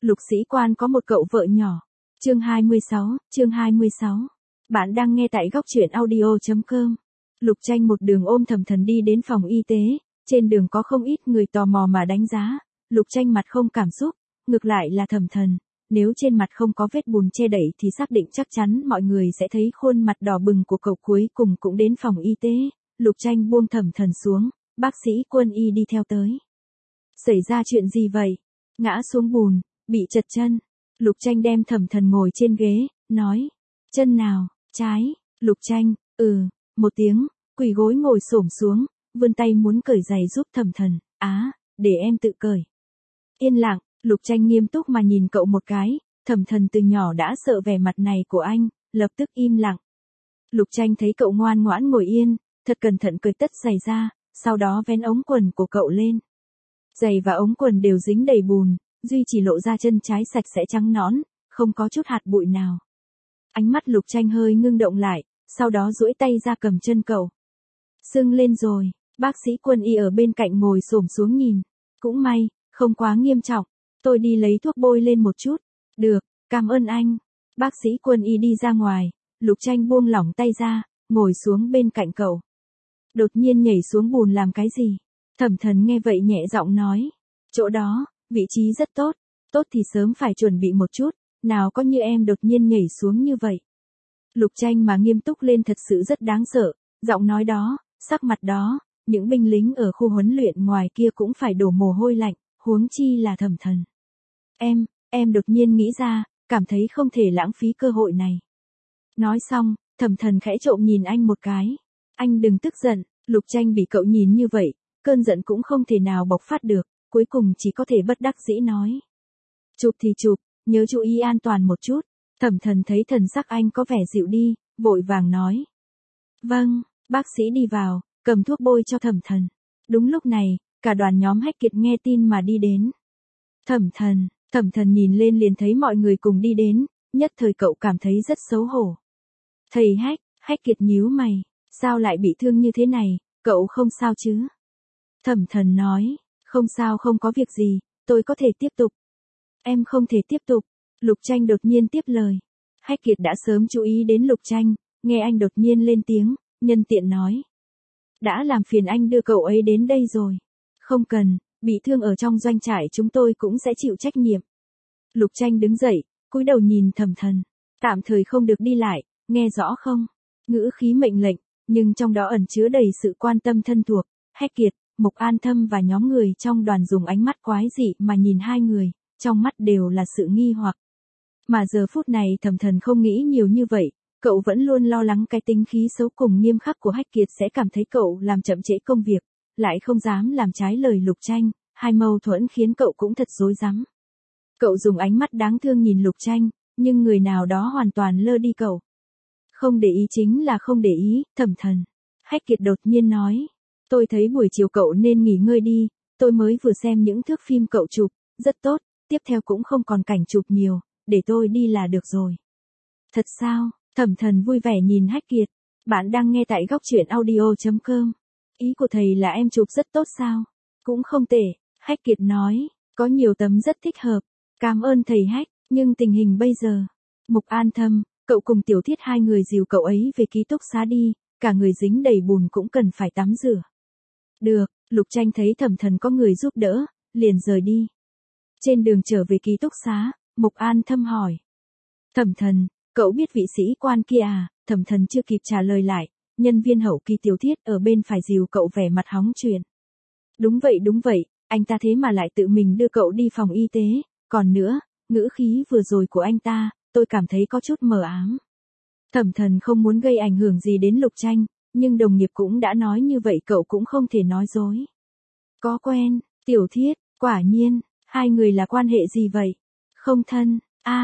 Lục sĩ quan có một cậu vợ nhỏ. Chương 26. Bạn đang nghe tại góc truyện audio.com. Lục Tranh một đường ôm Thẩm Thần đi đến phòng y tế, trên đường có không ít người tò mò mà đánh giá. Lục Tranh mặt không cảm xúc, ngược lại là Thẩm Thần, nếu trên mặt không có vết bùn che đậy thì xác định chắc chắn mọi người sẽ thấy khuôn mặt đỏ bừng của cậu. Cuối cùng cũng đến phòng y tế, Lục Tranh buông Thẩm Thần xuống, bác sĩ quân y đi theo tới. Xảy ra chuyện gì vậy? Ngã xuống bùn, bị trật chân. Lục Tranh đem Thẩm Thần ngồi trên ghế, nói, chân nào, trái. Lục Tranh, một tiếng, quỳ gối ngồi xổm xuống, vươn tay muốn cởi giày giúp Thẩm Thần. Để em tự cởi. Yên lặng, Lục Tranh nghiêm túc mà nhìn cậu một cái. Thẩm Thần từ nhỏ đã sợ vẻ mặt này của anh, lập tức im lặng. Lục Tranh thấy cậu ngoan ngoãn ngồi yên, thật cẩn thận cởi tất giày ra, sau đó vén ống quần của cậu lên. Giày và ống quần đều dính đầy bùn, duy chỉ lộ ra chân trái sạch sẽ trắng nõn, không có chút hạt bụi nào. Ánh mắt Lục Tranh hơi ngưng động lại, sau đó duỗi tay ra cầm chân cậu. Sưng lên rồi, bác sĩ quân y ở bên cạnh ngồi xổm xuống nhìn. Cũng may, không quá nghiêm trọng, tôi đi lấy thuốc bôi lên một chút. Được, cảm ơn anh. Bác sĩ quân y đi ra ngoài, Lục Tranh buông lỏng tay ra, ngồi xuống bên cạnh cậu. Đột nhiên nhảy xuống bùn làm cái gì? Thẩm Thần nghe vậy nhẹ giọng nói, chỗ đó, vị trí rất tốt, tốt thì sớm phải chuẩn bị một chút, nào có như em đột nhiên nhảy xuống như vậy. Lục Tranh mà nghiêm túc lên thật sự rất đáng sợ, giọng nói đó, sắc mặt đó, những binh lính ở khu huấn luyện ngoài kia cũng phải đổ mồ hôi lạnh, huống chi là Thẩm Thần. Em đột nhiên nghĩ ra, cảm thấy không thể lãng phí cơ hội này. Nói xong, Thẩm Thần khẽ trộm nhìn anh một cái. Anh đừng tức giận. Lục Tranh bị cậu nhìn như vậy, cơn giận cũng không thể nào bộc phát được, cuối cùng chỉ có thể bất đắc dĩ nói. Chụp thì chụp, nhớ chú ý an toàn một chút. Thẩm Thần thấy thần sắc anh có vẻ dịu đi, vội vàng nói. Vâng, bác sĩ đi vào, cầm thuốc bôi cho Thẩm Thần. Đúng lúc này, cả đoàn nhóm Hách Kiệt nghe tin mà đi đến. Thẩm Thần nhìn lên liền thấy mọi người cùng đi đến, nhất thời cậu cảm thấy rất xấu hổ. Thầy Hách Kiệt nhíu mày, sao lại bị thương như thế này, cậu không sao chứ? Thẩm Thần nói, không sao, không có việc gì, tôi có thể tiếp tục. Em không thể tiếp tục. Lục Tranh đột nhiên tiếp lời. Hách Kiệt đã sớm chú ý đến Lục Tranh, nghe anh đột nhiên lên tiếng, nhân tiện nói. Đã làm phiền anh đưa cậu ấy đến đây rồi. Không cần, bị thương ở trong doanh trại chúng tôi cũng sẽ chịu trách nhiệm. Lục Tranh đứng dậy, cúi đầu nhìn Thẩm Thần. Tạm thời không được đi lại, nghe rõ không? Ngữ khí mệnh lệnh, nhưng trong đó ẩn chứa đầy sự quan tâm thân thuộc. Hách Kiệt, Mục An Thâm và nhóm người trong đoàn dùng ánh mắt quái dị mà nhìn hai người, trong mắt đều là sự nghi hoặc. Mà giờ phút này Thẩm Thần không nghĩ nhiều như vậy, cậu vẫn luôn lo lắng cái tính khí xấu cùng nghiêm khắc của Hách Kiệt sẽ cảm thấy cậu làm chậm trễ công việc, lại không dám làm trái lời Lục Tranh, hai mâu thuẫn khiến cậu cũng thật rối rắm. Cậu dùng ánh mắt đáng thương nhìn Lục Tranh, nhưng người nào đó hoàn toàn lơ đi cậu. Không để ý chính là không để ý, Thẩm Thần. Hách Kiệt đột nhiên nói, tôi thấy buổi chiều cậu nên nghỉ ngơi đi, tôi mới vừa xem những thước phim cậu chụp, rất tốt, tiếp theo cũng không còn cảnh chụp nhiều, để tôi đi là được rồi. Thật sao? Thẩm Thần vui vẻ nhìn Hách Kiệt. Bạn đang nghe tại góc truyện audio.com. Ý của thầy là em chụp rất tốt sao? Cũng không tệ, Hách Kiệt nói, có nhiều tấm rất thích hợp. Cảm ơn thầy Hách, nhưng tình hình bây giờ. Mục An Thâm, cậu cùng Tiểu Thiết hai người dìu cậu ấy về ký túc xá đi, cả người dính đầy bùn cũng cần phải tắm rửa. Được, Lục Tranh thấy Thẩm Thần có người giúp đỡ, liền rời đi. Trên đường trở về ký túc xá, Mục An Thâm hỏi. Thẩm Thần, cậu biết vị sĩ quan kia à? Thẩm Thần chưa kịp trả lời lại, nhân viên hậu kỳ Tiểu Thiết ở bên phải dìu cậu vẻ mặt hóng chuyện. Đúng vậy, anh ta thế mà lại tự mình đưa cậu đi phòng y tế, còn nữa, ngữ khí vừa rồi của anh ta, tôi cảm thấy có chút mờ ám. Thẩm Thần không muốn gây ảnh hưởng gì đến Lục Tranh, nhưng đồng nghiệp cũng đã nói như vậy cậu cũng không thể nói dối. Có quen, Tiểu Thiết, quả nhiên, hai người là quan hệ gì vậy? Không thân,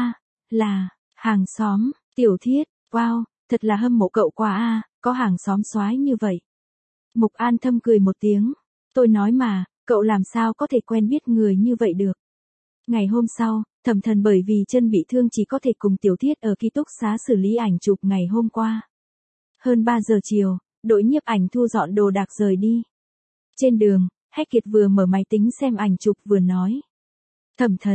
là, hàng xóm, Tiểu Thiết, wow, thật là hâm mộ cậu quá có hàng xóm soái như vậy. Mục An Thâm cười một tiếng, tôi nói mà, cậu làm sao có thể quen biết người như vậy được. Ngày hôm sau, Thẩm Thần bởi vì chân bị thương chỉ có thể cùng Tiểu Thiết ở ký túc xá xử lý ảnh chụp ngày hôm qua. Hơn 3 giờ chiều, đội nhiếp ảnh thu dọn đồ đạc rời đi. Trên đường, Hách Kiệt vừa mở máy tính xem ảnh chụp vừa nói. Thẩm Thần,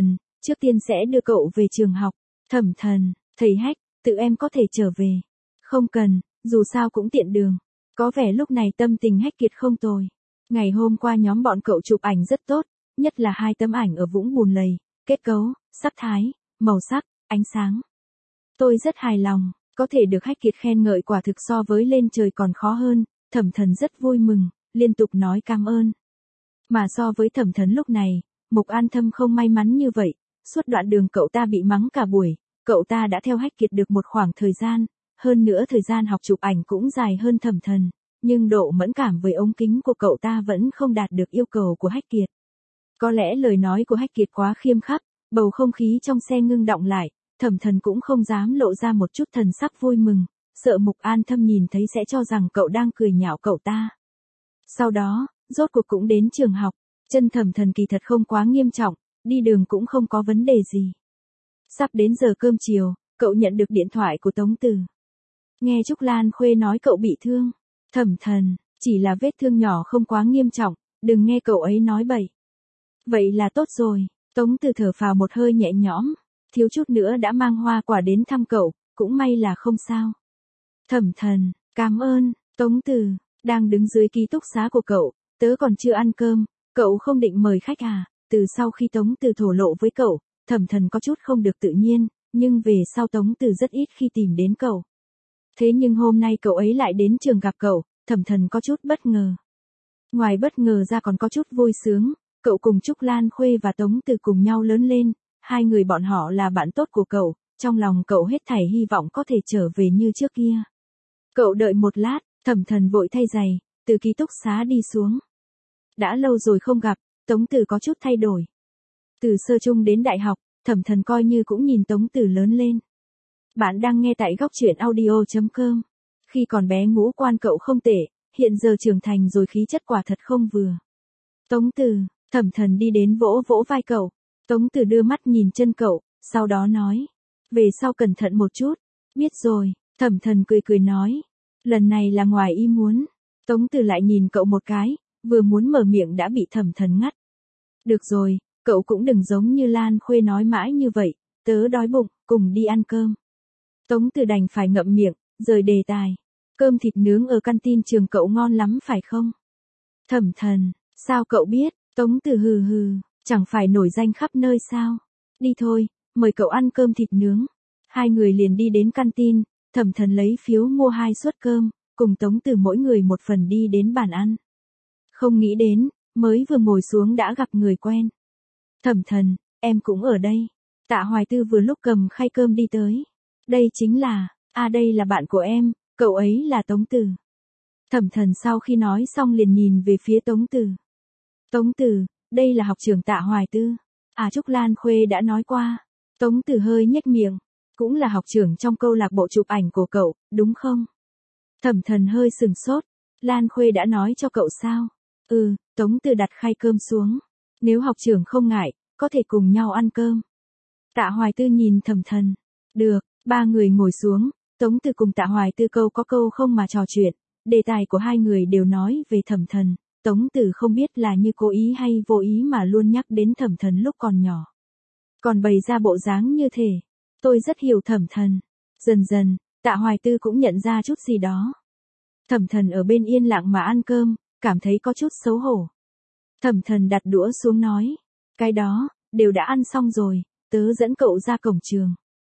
Trước tiên sẽ đưa cậu về trường học. Thẩm Thần, thầy Hách, tự em có thể trở về. Không cần, dù sao cũng tiện đường. Có vẻ lúc này tâm tình Hách Kiệt không tồi. Ngày hôm qua nhóm bọn cậu chụp ảnh rất tốt, nhất là 2 tấm ảnh ở vũng bùn lầy, kết cấu, sắc thái, màu sắc, ánh sáng. Tôi rất hài lòng, có thể được Hách Kiệt khen ngợi quả thực so với lên trời còn khó hơn. Thẩm Thần rất vui mừng, liên tục nói cảm ơn. Mà so với Thẩm Thần lúc này, Mục An Thâm không may mắn như vậy, suốt đoạn đường cậu ta bị mắng cả buổi, cậu ta đã theo Hách Kiệt được một khoảng thời gian, hơn nữa thời gian học chụp ảnh cũng dài hơn Thẩm Thần, nhưng độ mẫn cảm với ống kính của cậu ta vẫn không đạt được yêu cầu của Hách Kiệt. Có lẽ lời nói của Hách Kiệt quá khiêm khắc, bầu không khí trong xe ngưng đọng lại, Thẩm Thần cũng không dám lộ ra một chút thần sắc vui mừng, sợ Mục An Thâm nhìn thấy sẽ cho rằng cậu đang cười nhạo cậu ta. Sau đó, rốt cuộc cũng đến trường học, chân Thẩm Thần kỳ thật không quá nghiêm trọng, đi đường cũng không có vấn đề gì. Sắp đến giờ cơm chiều, cậu nhận được điện thoại của Tống Từ. Nghe Trúc Lan Khuê nói cậu bị thương. Thẩm Thần, chỉ là vết thương nhỏ không quá nghiêm trọng, đừng nghe cậu ấy nói bậy. Vậy là tốt rồi, Tống Từ thở phào một hơi nhẹ nhõm, thiếu chút nữa đã mang hoa quả đến thăm cậu, cũng may là không sao. Thẩm Thần, cảm ơn, Tống Từ, đang đứng dưới ký túc xá của cậu, tớ còn chưa ăn cơm, cậu không định mời khách à? Từ sau khi Tống Từ thổ lộ với cậu, Thẩm Thần có chút không được tự nhiên, nhưng về sau Tống Từ rất ít khi tìm đến cậu. Thế nhưng hôm nay cậu ấy lại đến trường gặp cậu, Thẩm Thần có chút bất ngờ. Ngoài bất ngờ ra còn có chút vui sướng, cậu cùng Trúc Lan Khuê và Tống Từ cùng nhau lớn lên, 2 người bọn họ là bạn tốt của cậu, trong lòng cậu hết thảy hy vọng có thể trở về như trước kia. Cậu đợi một lát, Thẩm Thần vội thay giày, từ ký túc xá đi xuống. Đã lâu rồi không gặp, Tống Từ có chút thay đổi. Từ sơ trung đến đại học, Thẩm Thần coi như cũng nhìn Tống Từ lớn lên. Bạn đang nghe tại góc truyện audio.com. Khi còn bé ngũ quan cậu không tệ, hiện giờ trưởng thành rồi khí chất quả thật không vừa. Tống Từ, Thẩm Thần đi đến vỗ vỗ vai cậu. Tống Từ đưa mắt nhìn chân cậu, sau đó nói. Về sau cẩn thận một chút. Biết rồi, Thẩm Thần cười cười nói. Lần này là ngoài ý muốn. Tống Từ lại nhìn cậu một cái, vừa muốn mở miệng đã bị Thẩm Thần ngắt. Được rồi, cậu cũng đừng giống như Lan Khuê nói mãi như vậy, tớ đói bụng, cùng đi ăn cơm. Tống Từ đành phải ngậm miệng, rời đề tài. Cơm thịt nướng ở canteen trường cậu ngon lắm phải không? Thẩm Thần, sao cậu biết? Tống Từ hừ hừ, chẳng phải nổi danh khắp nơi sao? Đi thôi, mời cậu ăn cơm thịt nướng. 2 người liền đi đến canteen, Thẩm Thần lấy phiếu mua 2 suất cơm, cùng Tống Từ mỗi người một phần đi đến bàn ăn. Không nghĩ đến, mới vừa ngồi xuống đã gặp người quen. Thẩm Thần, em cũng ở đây. Tạ Hoài Tư vừa lúc cầm khay cơm đi tới. Đây chính là, đây là bạn của em, cậu ấy là Tống Từ. Thẩm Thần sau khi nói xong liền nhìn về phía Tống Từ. Tống Từ, đây là học trưởng Tạ Hoài Tư. Trúc Lan Khuê đã nói qua. Tống Từ hơi nhếch miệng, cũng là học trưởng trong câu lạc bộ chụp ảnh của cậu, đúng không? Thẩm Thần hơi sừng sốt, Lan Khuê đã nói cho cậu sao? Tống Từ đặt khay cơm xuống. Nếu học trưởng không ngại, có thể cùng nhau ăn cơm. Tạ Hoài Tư nhìn Thẩm Thần. Được, 3 người ngồi xuống, Tống Từ cùng Tạ Hoài Tư câu có câu không mà trò chuyện. Đề tài của 2 người đều nói về Thẩm Thần. Tống Từ không biết là như cố ý hay vô ý mà luôn nhắc đến Thẩm Thần lúc còn nhỏ. Còn bày ra bộ dáng như thế. Tôi rất hiểu Thẩm Thần. Dần dần, Tạ Hoài Tư cũng nhận ra chút gì đó. Thẩm Thần ở bên yên lặng mà ăn cơm, cảm thấy có chút xấu hổ. Thẩm Thần đặt đũa xuống nói. Cái đó, đều đã ăn xong rồi, tớ dẫn cậu ra cổng trường.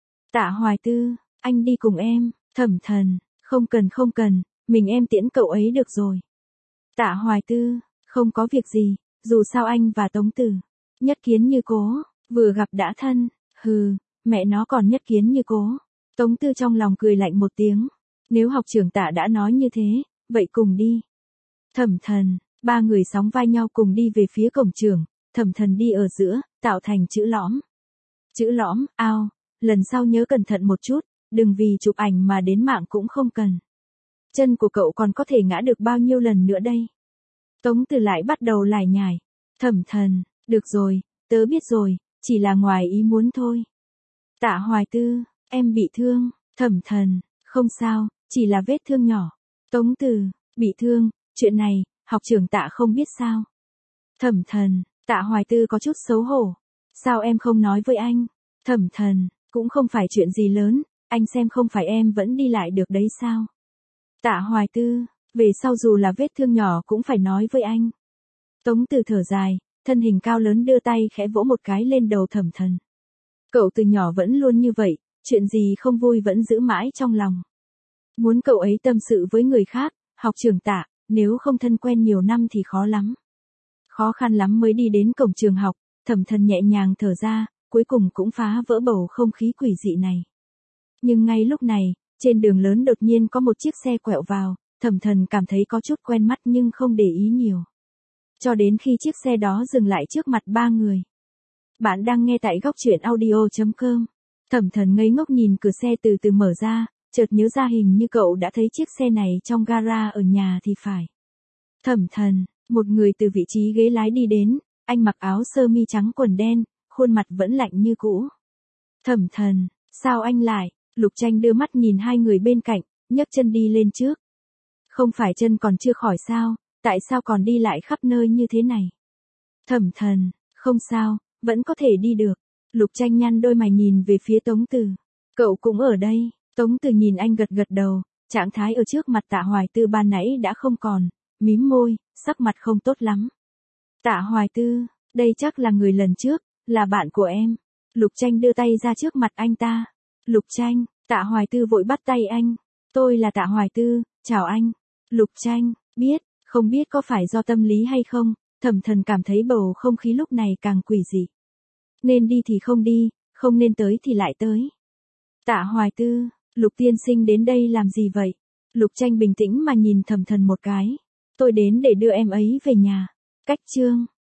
Tạ Hoài Tư, anh đi cùng em. Thẩm Thần, không cần, mình em tiễn cậu ấy được rồi. Tạ Hoài Tư, không có việc gì, dù sao anh và Tống Từ nhất kiến như cố, vừa gặp đã thân. Hừ, mẹ nó còn nhất kiến như cố. Tống Từ trong lòng cười lạnh một tiếng. Nếu học trưởng Tạ đã nói như thế, vậy cùng đi. Thẩm Thần, 3 người sóng vai nhau cùng đi về phía cổng trường. Thẩm Thần đi ở giữa, tạo thành chữ lõm. Chữ lõm, ao, lần sau nhớ cẩn thận một chút, đừng vì chụp ảnh mà đến mạng cũng không cần. Chân của cậu còn có thể ngã được bao nhiêu lần nữa đây? Tống Từ lại bắt đầu lải nhải. Thẩm Thần, được rồi, tớ biết rồi, chỉ là ngoài ý muốn thôi. Tạ Hoài Tư, em bị thương. Thẩm Thần, không sao, chỉ là vết thương nhỏ. Tống Từ, bị thương, chuyện này, học trưởng Tạ không biết sao? Thẩm Thần, Tạ Hoài Tư có chút xấu hổ. Sao em không nói với anh? Thẩm Thần, cũng không phải chuyện gì lớn, anh xem không phải em vẫn đi lại được đấy sao? Tạ Hoài Tư, về sau dù là vết thương nhỏ cũng phải nói với anh. Tống Từ thở dài, thân hình cao lớn đưa tay khẽ vỗ một cái lên đầu Thẩm Thần. Cậu từ nhỏ vẫn luôn như vậy, chuyện gì không vui vẫn giữ mãi trong lòng. Muốn cậu ấy tâm sự với người khác, học trưởng Tạ, nếu không thân quen nhiều năm thì khó lắm. Khó khăn lắm mới đi đến cổng trường học, Thẩm Thần nhẹ nhàng thở ra, cuối cùng cũng phá vỡ bầu không khí quỷ dị này. Nhưng ngay lúc này, trên đường lớn đột nhiên có một chiếc xe quẹo vào, Thẩm Thần cảm thấy có chút quen mắt nhưng không để ý nhiều. Cho đến khi chiếc xe đó dừng lại trước mặt ba người. Bạn đang nghe tại góc truyện audio.com. Thẩm Thần ngây ngốc nhìn cửa xe từ từ mở ra, chợt nhớ ra hình như cậu đã thấy chiếc xe này trong gara ở nhà thì phải. Thẩm Thần, một người từ vị trí ghế lái đi đến, anh mặc áo sơ mi trắng quần đen, khuôn mặt vẫn lạnh như cũ. Thẩm Thần, sao anh lại? Lục Tranh đưa mắt nhìn hai người bên cạnh, nhấc chân đi lên trước. Không phải chân còn chưa khỏi sao, tại sao còn đi lại khắp nơi như thế này? Thẩm Thần, không sao, vẫn có thể đi được. Lục Tranh nhăn đôi mày nhìn về phía Tống Từ. Cậu cũng ở đây. Tống Từ nhìn anh gật gật đầu, trạng thái ở trước mặt Tạ Hoài Tư ban nãy đã không còn, mím môi, sắc mặt không tốt lắm. Tạ Hoài Tư, đây chắc là người lần trước, là bạn của em. Lục Tranh đưa tay ra trước mặt anh ta. Lục Tranh, Tạ Hoài Tư vội bắt tay anh. Tôi là Tạ Hoài Tư, chào anh. Lục Tranh, biết, không biết có phải do tâm lý hay không, Thẩm Thần cảm thấy bầu không khí lúc này càng quỷ dị. Nên đi thì không đi, không nên tới thì lại tới. Tạ Hoài Tư, Lục tiên sinh đến đây làm gì vậy? Lục Tranh bình tĩnh mà nhìn Thẩm Thần một cái. Tôi đến để đưa em ấy về nhà. Cách chương.